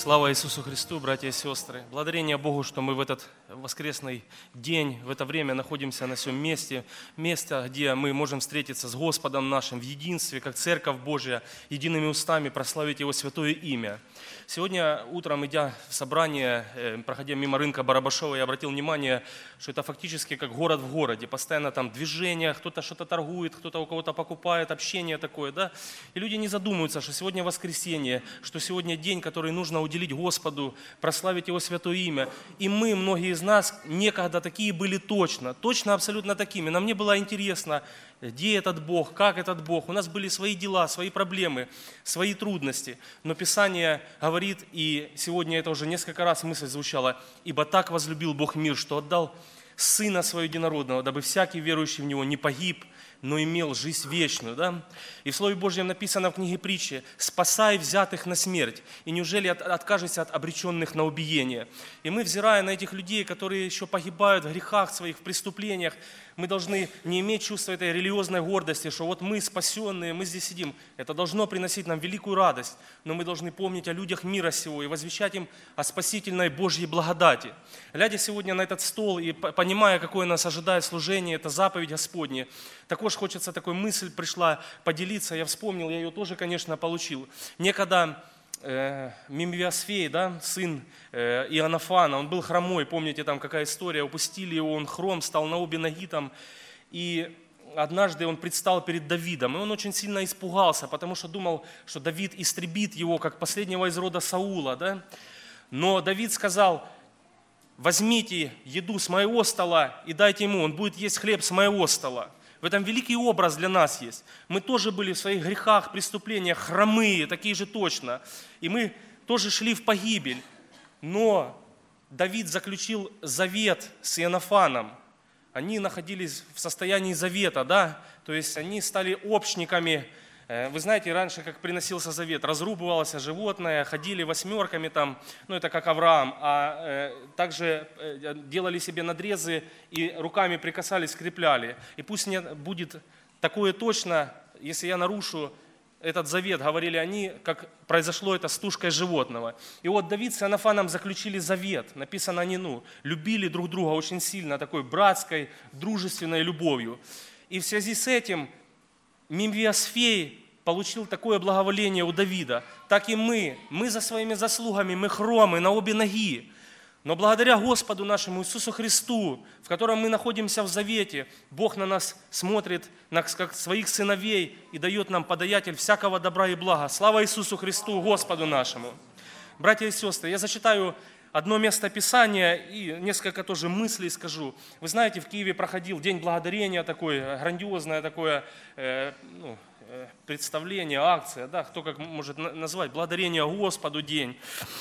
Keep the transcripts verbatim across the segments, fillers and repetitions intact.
Слава Иисусу Христу, братья и сестры! Благодарение Богу, что мы в этот воскресный день, в это время находимся на всем месте, место, где мы можем встретиться с Господом нашим в единстве, как Церковь Божья, едиными устами прославить Его святое имя. Сегодня утром, идя в собрание, проходя мимо рынка Барабашова, я обратил внимание, что это фактически как город в городе. Постоянно там движение, кто-то что-то торгует, кто-то у кого-то покупает, общение такое, да? И люди не задумываются, что сегодня воскресенье, что сегодня день, который нужно уделить Господу, прославить Его святое имя. И мы, многие из нас, некогда такие были точно, точно абсолютно такими. Нам не было интересно, где этот Бог, как этот Бог. У нас были свои дела, свои проблемы, свои трудности. Но Писание говорит, и сегодня это уже несколько раз мысль звучала, «Ибо так возлюбил Бог мир, что отдал Сына Своего Единородного, дабы всякий верующий в Него не погиб, но имел жизнь вечную». Да? И в Слове Божьем написано в книге Притчи: «Спасай взятых на смерть, и неужели от, откажешься от обреченных на убиение?» И мы, взирая на этих людей, которые еще погибают в грехах своих, в преступлениях, мы должны не иметь чувства этой религиозной гордости, что вот мы спасенные, мы здесь сидим. Это должно приносить нам великую радость, но мы должны помнить о людях мира сего и возвещать им о спасительной Божьей благодати. Глядя сегодня на этот стол и понимая, какое нас ожидает служение, это заповедь Господня, також хочется, такой мысль пришла поделиться, я вспомнил, я ее тоже, конечно, получил. Некогда э, Мимвиосфей, да, сын э, Иоаннафана, он был хромой, помните, там какая история, упустили его, он хром, стал на обе ноги там, и однажды он предстал перед Давидом, и он очень сильно испугался, потому что думал, что Давид истребит его, как последнего из рода Саула, да. Но Давид сказал: «Возьмите еду с моего стола и дайте ему, он будет есть хлеб с моего стола». В этом великий образ для нас есть. Мы тоже были в своих грехах, преступлениях, хромые, такие же точно. И мы тоже шли в погибель. Но Давид заключил завет с Иоаннафаном. Они находились в состоянии завета, да? То есть они стали общниками. Вы знаете, раньше, как приносился завет, разрубывалось животное, ходили восьмерками там, ну это как Авраам, а э, также э, делали себе надрезы и руками прикасались, скрепляли. И пусть не будет такое точно, если я нарушу этот завет, говорили они, как произошло это с тушкой животного. И вот Давид с Иоаннафаном заключили завет, написано они, ну, любили друг друга очень сильно, такой братской, дружественной любовью. И в связи с этим Мимвиосфей получил такое благоволение у Давида, так и мы, мы за своими заслугами, мы хромы на обе ноги. Но благодаря Господу нашему Иисусу Христу, в котором мы находимся в завете, Бог на нас смотрит как своих сыновей и дает нам подаятель всякого добра и блага. Слава Иисусу Христу, Господу нашему! Братья и сестры, я зачитаю одно место Писания и несколько тоже мыслей скажу. Вы знаете, в Киеве проходил День Благодарения, такое грандиозное такое э, ну, э, представление, акция, да, кто как может назвать, благодарение Господу день.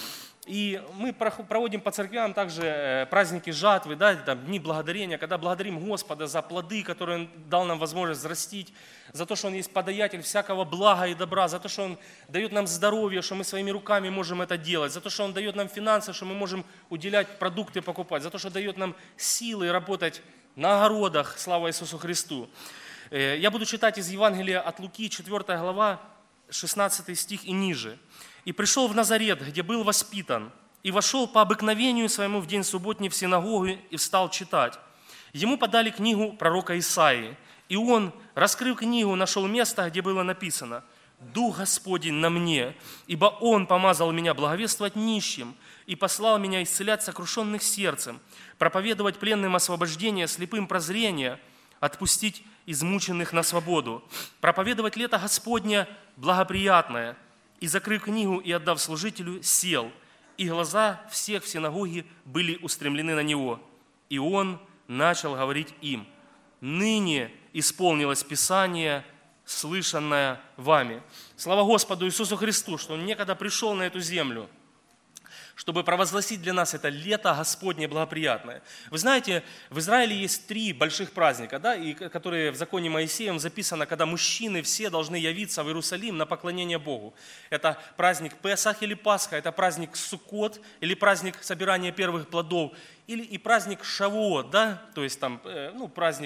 И мы проводим по церквям также праздники жатвы, да, там, дни благодарения, когда благодарим Господа за плоды, которые Он дал нам возможность взрастить, за то, что Он есть подаятель всякого блага и добра, за то, что Он дает нам здоровье, что мы своими руками можем это делать, за то, что Он дает нам финансы, что мы можем уделять продукты, покупать, за то, что дает нам силы работать на огородах, слава Иисусу Христу. Я буду читать из Евангелия от Луки, четвёртая глава, шестнадцатый стих и ниже. «И пришел в Назарет, где был воспитан, и вошел по обыкновению своему в день субботний в синагогу и встал читать. Ему подали книгу пророка Исаии, и он, раскрыв книгу, нашел место, где было написано: „Дух Господень на мне, ибо Он помазал меня благовествовать нищим и послал меня исцелять сокрушенных сердцем, проповедовать пленным освобождение, слепым прозрение, отпустить измученных на свободу, проповедовать лето Господне благоприятное». И, закрыв книгу и отдав служителю, сел, и глаза всех в синагоге были устремлены на него. И он начал говорить им: «Ныне исполнилось Писание, слышанное вами». Слава Господу Иисусу Христу, что Он некогда пришел на эту землю, чтобы провозгласить для нас это лето Господне благоприятное. Вы знаете, в Израиле есть три больших праздника, да, и, которые в законе Моисеем записано, когда мужчины все должны явиться в Иерусалим на поклонение Богу. Это праздник Песах или Пасха, это праздник Суккот или праздник собирания первых плодов, или и праздник Шавуот, да, то есть там, ну, праздник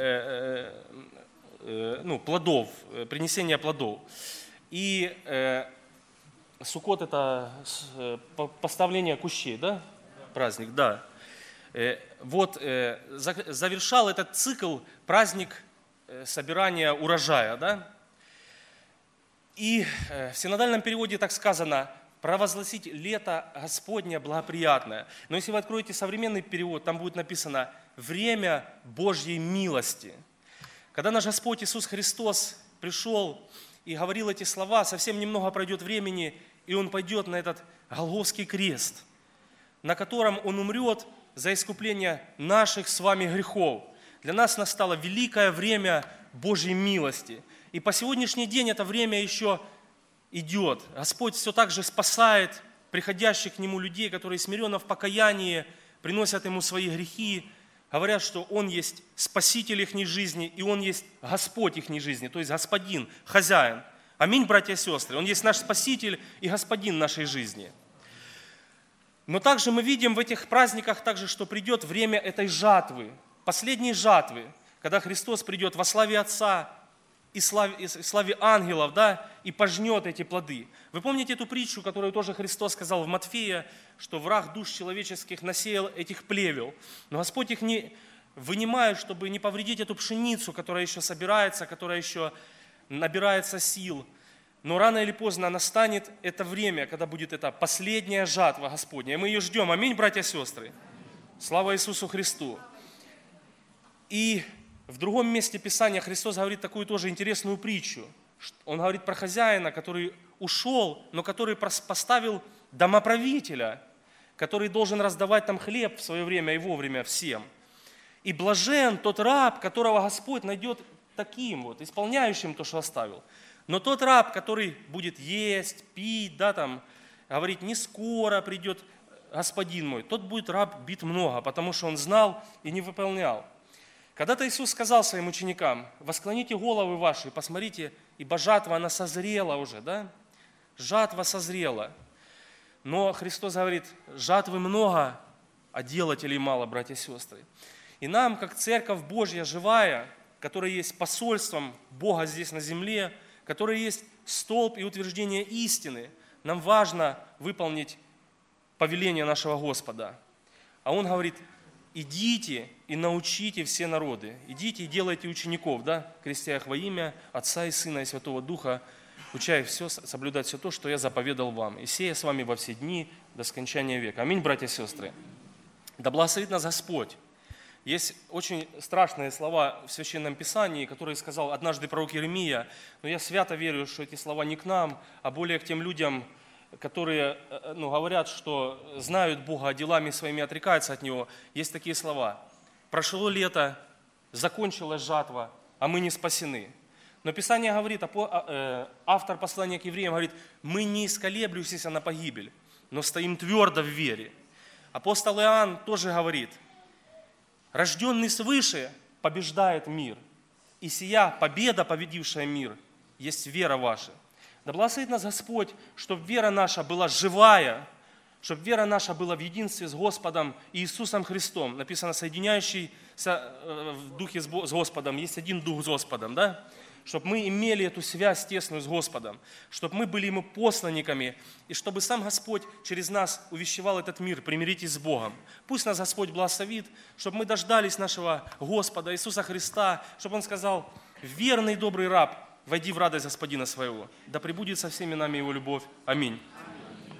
э, э, ну, плодов, принесения плодов. И э, Суккот – это поставление кущей, да? Праздник, да. Вот завершал этот цикл праздник собирания урожая, да? И в синодальном переводе так сказано: провозгласить лето Господне благоприятное. Но если вы откроете современный перевод, там будет написано время Божьей милости. Когда наш Господь Иисус Христос пришел и говорил эти слова, совсем немного пройдет времени, и Он пойдет на этот Голгофский крест, на котором Он умрет за искупление наших с вами грехов. Для нас настало великое время Божьей милости. И по сегодняшний день это время еще идет. Господь все так же спасает приходящих к Нему людей, которые смиренно в покаянии приносят Ему свои грехи, говорят, что Он есть Спаситель их жизни, и Он есть Господь их жизни, то есть Господин, Хозяин. Аминь, братья и сестры. Он есть наш Спаситель и Господин нашей жизни. Но также мы видим в этих праздниках, также, что придет время этой жатвы, последней жатвы, когда Христос придет во славе Отца и славе, и славе ангелов, да, и пожнет эти плоды. Вы помните эту притчу, которую тоже Христос сказал в Матфея, что враг душ человеческих насеял этих плевел. Но Господь их не вынимает, чтобы не повредить эту пшеницу, которая еще собирается, которая еще набирается сил. Но рано или поздно настанет это время, когда будет эта последняя жатва Господня. И мы ее ждем. Аминь, братья и сестры. Слава Иисусу Христу. И в другом месте Писания Христос говорит такую тоже интересную притчу. Он говорит про хозяина, который ушел, но который поставил домоправителя, который должен раздавать там хлеб в свое время и вовремя всем. И блажен тот раб, которого Господь найдет таким вот, исполняющим то, что оставил. Но тот раб, который будет есть, пить, да, там, говорить, не скоро придет Господин мой, тот будет раб бит много, потому что он знал и не выполнял. Когда-то Иисус сказал своим ученикам: восклоните головы ваши, посмотрите, ибо жатва, она созрела уже, да? Жатва созрела. Но Христос говорит: жатвы много, а делателей мало, братья и сестры. И нам, как Церковь Божья живая, которая есть посольством Бога здесь на земле, которая есть столб и утверждение истины, нам важно выполнить повеление нашего Господа. А Он говорит: идите и научите все народы. Идите и делайте учеников, да, крестя их во имя Отца и Сына и Святого Духа, уча их все, соблюдать все то, что я заповедал вам. И сея с вами во все дни до скончания века. Аминь, братья и сестры. Да благословит нас Господь. Есть очень страшные слова в Священном Писании, которые сказал однажды пророк Иеремия, но я свято верю, что эти слова не к нам, а более к тем людям, которые ну, говорят, что знают Бога, а делами своими отрекаются от Него. Есть такие слова: прошло лето, закончилась жатва, а мы не спасены. Но Писание говорит, автор послания к евреям говорит: мы не исколеблющиеся на погибель, но стоим твердо в вере. Апостол Иоанн тоже говорит: рожденный свыше побеждает мир, и сия победа, победившая мир, есть вера ваша. Да благословит нас Господь, чтобы вера наша была живая, чтобы вера наша была в единстве с Господом Иисусом Христом. Написано, соединяющийся в духе с Господом, есть один дух с Господом, да? Чтобы мы имели эту связь тесную с Господом, чтобы мы были Ему посланниками, и чтобы сам Господь через нас увещевал этот мир: примиритесь с Богом. Пусть нас Господь благословит, чтобы мы дождались нашего Господа Иисуса Христа, чтобы Он сказал: верный и добрый раб, войди в радость Господина своего. Да пребудет со всеми нами Его любовь. Аминь.